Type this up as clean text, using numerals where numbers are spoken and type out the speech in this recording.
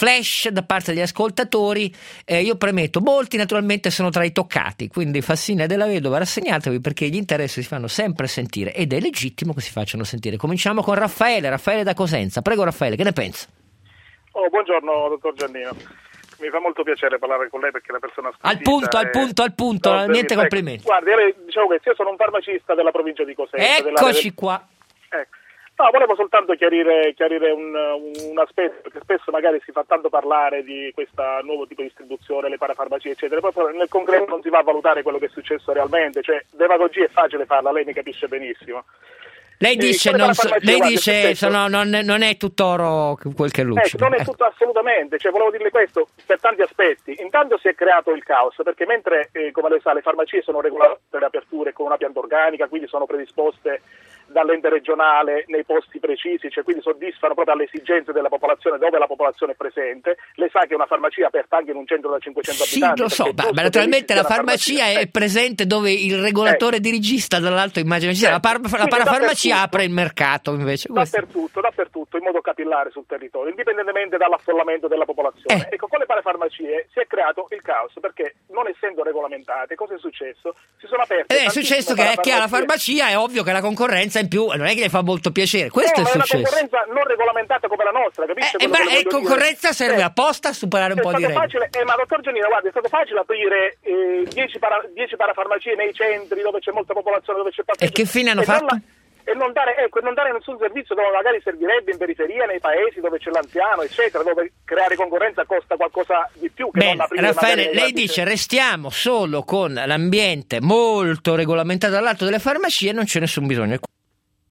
flash da parte degli ascoltatori. Io premetto, molti naturalmente sono tra i toccati, quindi Fassina e Della Vedova, rassegnatevi, perché gli interessi si fanno sempre sentire ed è legittimo che si facciano sentire. Cominciamo con Raffaele da Cosenza. Prego Raffaele, che ne pensa? Buongiorno dottor Giannino, mi fa molto piacere parlare con lei perché è una persona squisita. Al punto, niente complimenti. Guardi, diciamo che io sono un farmacista della provincia di Cosenza. Eccoci qua. No, volevo soltanto chiarire un aspetto, perché spesso magari si fa tanto parlare di questo nuovo tipo di distribuzione, le parafarmacie eccetera, poi nel concreto non si va a valutare quello che è successo realmente, cioè demagogia è facile farla, lei mi capisce benissimo. Lei dice non è tutto oro quel che luce. Non è tutto assolutamente, cioè volevo dirle questo per tanti aspetti. Intanto si è creato il caos, perché mentre come lei sa le farmacie sono regolate le aperture con una pianta organica, quindi sono predisposte dall'ente regionale nei posti precisi, cioè quindi soddisfano proprio alle esigenze della popolazione dove la popolazione è presente. Lei sa che è una farmacia aperta anche in un centro da 500 abitanti. Sì, lo so, ma naturalmente la farmacia è presente dove il regolatore dirigista dall'alto immagino ci sia. La parafarmacia apre il mercato invece. Dappertutto, in modo capillare sul territorio, indipendentemente dall'affollamento della popolazione. Ecco, con le parafarmacie si è creato il caos, perché non essendo regolamentate, cosa è successo? Si sono aperte. È successo che chi ha la farmacia è ovvio che la concorrenza in più non è che le fa molto piacere. Questo è successo. È una concorrenza non regolamentata come la nostra, capisce? Ma concorrenza serve apposta a superare un po' di regole. Ma dottor Giannino, guarda, è stato facile aprire 10 parafarmacie nei centri dove c'è molta popolazione, dove c'è passaggio. E che fine hanno fatto? E non dare nessun servizio dove magari servirebbe in periferia, nei paesi dove c'è l'anziano, eccetera, dove creare concorrenza costa qualcosa di più che non aprire. Raffaele, lei dice restiamo solo con l'ambiente molto regolamentato dall'alto delle farmacie e non c'è nessun bisogno.